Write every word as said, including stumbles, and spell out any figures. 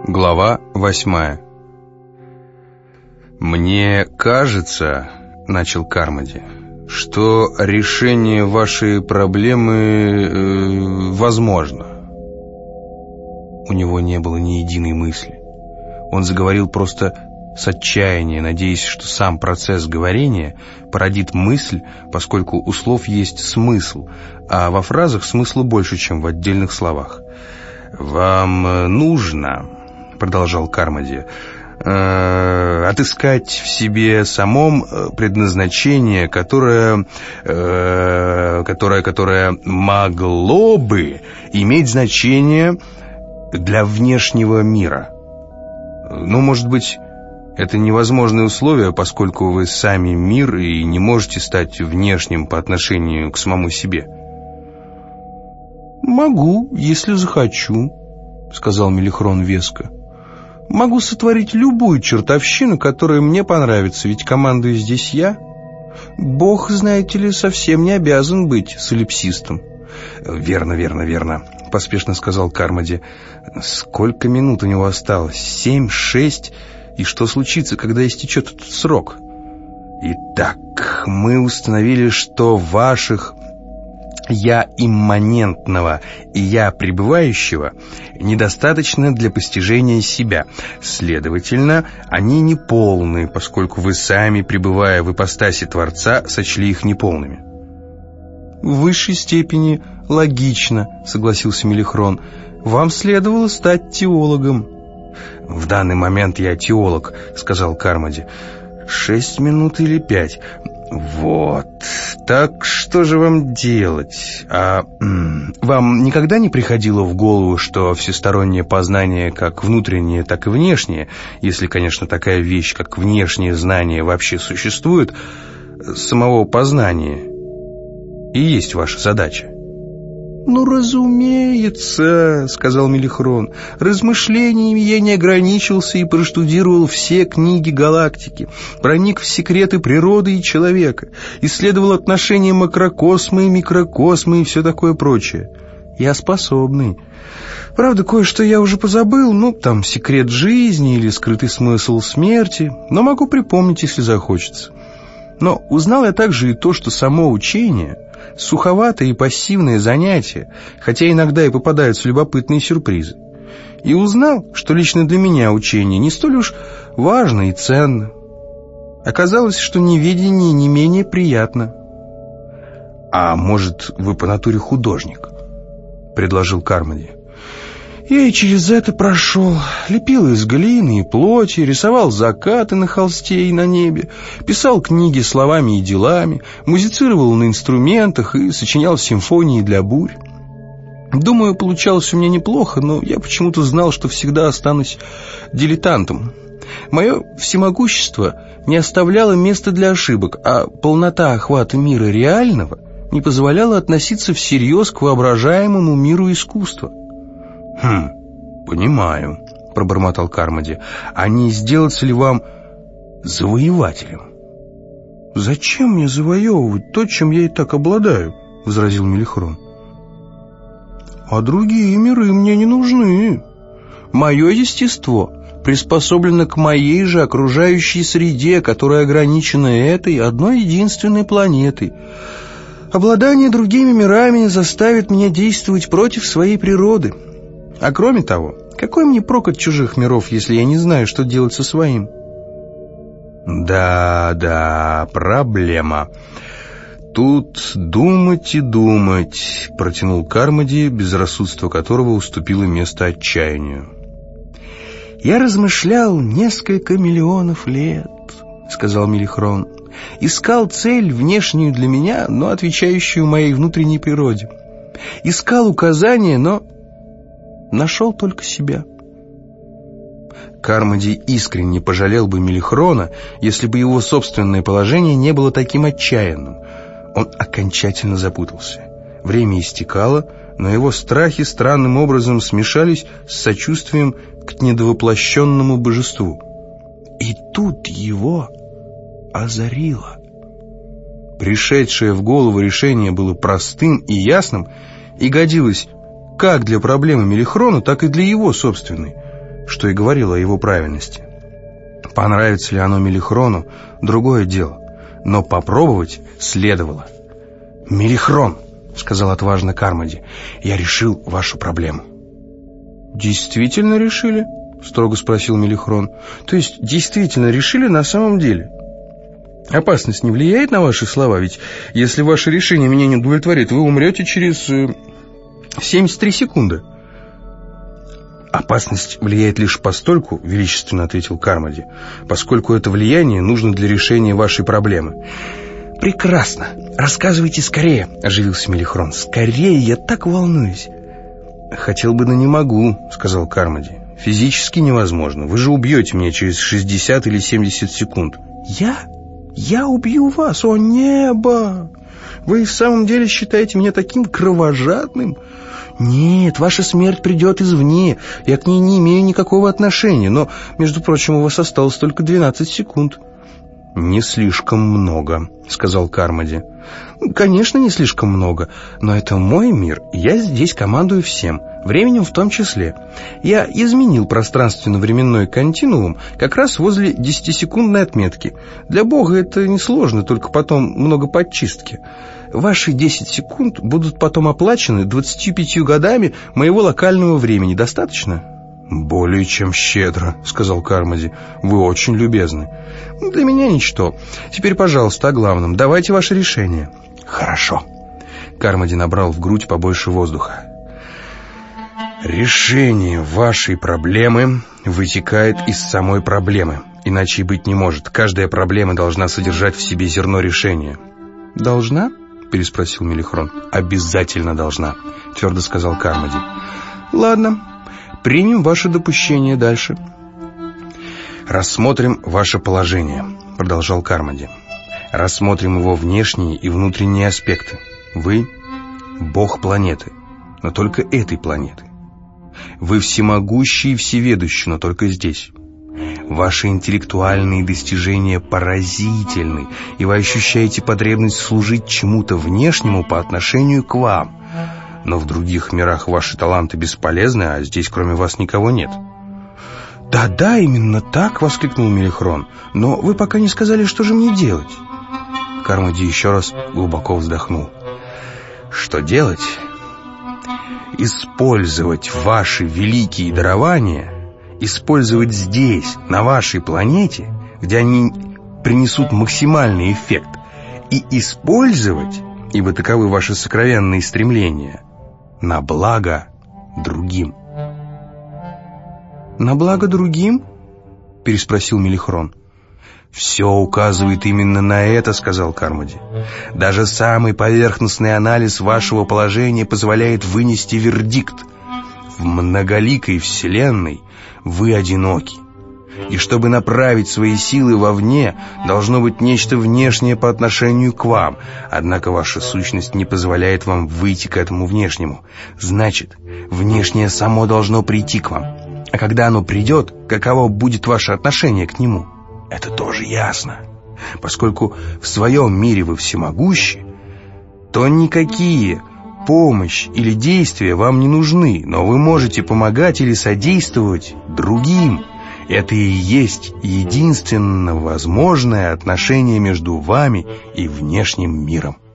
Глава восьмая. «Мне кажется, — начал Кармоди, — что решение вашей проблемы э, возможно». У него не было ни единой мысли. Он заговорил просто с отчаяния, надеясь, что сам процесс говорения породит мысль, поскольку у слов есть смысл, а во фразах смысла больше, чем в отдельных словах. «Вам нужно, — продолжал Кармоди, э, — отыскать в себе самом предназначение, которое, э, которое, которое могло бы иметь значение для внешнего мира. Ну, может быть, это невозможное условие, поскольку вы сами мир и не можете стать внешним по отношению к самому себе». «Могу, если захочу», — сказал Мелихрон веско. «Могу сотворить любую чертовщину, которая мне понравится, ведь командую здесь я. Бог, знаете ли, совсем не обязан быть солипсистом». «Верно, верно, верно», — поспешно сказал Кармоди. «Сколько минут у него осталось? Семь, шесть? И что случится, когда истечет этот срок?» «Итак, мы установили, что ваших «я имманентного» и «я пребывающего» недостаточно для постижения себя. Следовательно, они неполны, поскольку вы сами, пребывая в ипостаси Творца, сочли их неполными». «В высшей степени логично», — согласился Мелихрон. «Вам следовало стать теологом». «В данный момент я теолог», — сказал Кармоди. «Шесть минут или пять? Вот. Так что же вам делать? А м, вам никогда не приходило в голову, что всестороннее познание, как внутреннее, так и внешнее, если, конечно, такая вещь, как внешнее знание, вообще существует, самого познания и есть ваша задача?» «Ну, разумеется, — сказал Мелихрон, — размышлениями я не ограничился и проштудировал все книги галактики, проник в секреты природы и человека, исследовал отношения макрокосма и микрокосма и все такое прочее. Я способный. Правда, кое-что я уже позабыл, ну, там, секрет жизни или скрытый смысл смерти, но могу припомнить, если захочется. Но узнал я также и то, что само учение — суховатое и пассивное занятие, хотя иногда и попадаются любопытные сюрпризы. И узнал, что лично для меня учение не столь уж важно и ценно. Оказалось, что неведение не менее приятно». «А может, вы по натуре художник?» — предложил Кармоди. «Я и через это прошел. Лепил из глины и плоти, рисовал закаты на холсте и на небе, писал книги словами и делами, музицировал на инструментах и сочинял симфонии для бурь. Думаю, получалось у меня неплохо, но я почему-то знал, что всегда останусь дилетантом. Мое всемогущество не оставляло места для ошибок, а полнота охвата мира реального не позволяла относиться всерьез к воображаемому миру искусства». «Хм, понимаю», — пробормотал Кармоди. «А не сделаться ли вам завоевателем?» «Зачем мне завоевывать то, чем я и так обладаю?» — возразил Мелихрон. «А другие миры мне не нужны. Мое естество приспособлено к моей же окружающей среде, которая ограничена этой одной единственной планетой. Обладание другими мирами заставит меня действовать против своей природы. А кроме того, какой мне прок от чужих миров, если я не знаю, что делать со своим?» «Да, да, проблема. Тут думать и думать», — протянул Кармоди, безрассудство которого уступило место отчаянию. «Я размышлял несколько миллионов лет», — сказал Мелихрон. «Искал цель, внешнюю для меня, но отвечающую моей внутренней природе. Искал указания, но нашел только себя». Кармоди искренне пожалел бы Мелихрона, если бы его собственное положение не было таким отчаянным. Он окончательно запутался. Время истекало, но его страхи странным образом смешались с сочувствием к недовоплощенному божеству. И тут его озарило. Пришедшее в голову решение было простым и ясным и годилось как для проблемы Мелихрона, так и для его собственной. что и говорило о его правильности. Понравится ли оно Мелихрону — другое дело, но попробовать следовало. «Мелихрон», — сказал отважно Кармоди, — «я решил вашу проблему». «Действительно решили?» — строго спросил Мелихрон. «То есть действительно решили на самом деле? Опасность не влияет на ваши слова? Ведь если ваше решение меня не удовлетворит, вы умрете через э, семьдесят три секунды». «Опасность влияет лишь постольку, — величественно ответил Кармоди, — поскольку это влияние нужно для решения вашей проблемы». «Прекрасно! Рассказывайте скорее!» — оживился Мелихрон. «Скорее, я так волнуюсь!» «Хотел бы, но не могу», — сказал Кармоди. «Физически невозможно. Вы же убьете меня через шестьдесят или семьдесят секунд». «Я? Я убью вас? О, небо! Вы в самом деле считаете меня таким кровожадным? Нет, ваша смерть придет извне. Я к ней не имею никакого отношения. Но, между прочим, у вас осталось только двенадцать секунд». «Не слишком много», — сказал Кармоди. «Конечно, не слишком много, но это мой мир, и я здесь командую всем, временем в том числе. Я изменил пространственно-временной континуум как раз возле десятисекундной отметки. Для Бога это несложно, только потом много подчистки. Ваши десять секунд будут потом оплачены двадцатью пятью годами моего локального времени. Достаточно?» «Более чем щедро», — сказал Кармоди. «Вы очень любезны». «Для меня ничто. Теперь, пожалуйста, о главном. Давайте ваше решение». «Хорошо». Кармоди набрал в грудь побольше воздуха. «Решение вашей проблемы вытекает из самой проблемы. Иначе и быть не может. Каждая проблема должна содержать в себе зерно решения». «Должна?» — переспросил Мелихрон. «Обязательно должна», — твердо сказал Кармоди. «Ладно. Примем ваше допущение. Дальше». «Рассмотрим ваше положение», — продолжал Кармоди. «Рассмотрим его внешние и внутренние аспекты. Вы — бог планеты, но только этой планеты. Вы всемогущий и всеведущий, но только здесь. Ваши интеллектуальные достижения поразительны, и вы ощущаете потребность служить чему-то внешнему по отношению к вам. Но в других мирах ваши таланты бесполезны, а здесь кроме вас никого нет». «Да-да, именно так!» — воскликнул Мелихрон. «Но вы пока не сказали, что же мне делать?» Кармоди еще раз глубоко вздохнул. «Что делать? Использовать ваши великие дарования, использовать здесь, на вашей планете, где они принесут максимальный эффект, и использовать, ибо таковы ваши сокровенные стремления, на благо другим». «На благо другим?» — переспросил Мелихрон. «Все указывает именно на это», — сказал Кармоди. «Даже самый поверхностный анализ вашего положения позволяет вынести вердикт. В многоликой вселенной вы одиноки. И чтобы направить свои силы вовне, должно быть нечто внешнее по отношению к вам. Однако ваша сущность не позволяет вам выйти к этому внешнему. Значит, внешнее само должно прийти к вам. А когда оно придет, каково будет ваше отношение к нему? Это тоже ясно. Поскольку в своем мире вы всемогущи, то никакие помощь или действия вам не нужны, но вы можете помогать или содействовать другим. Это и есть единственно возможное отношение между вами и внешним миром.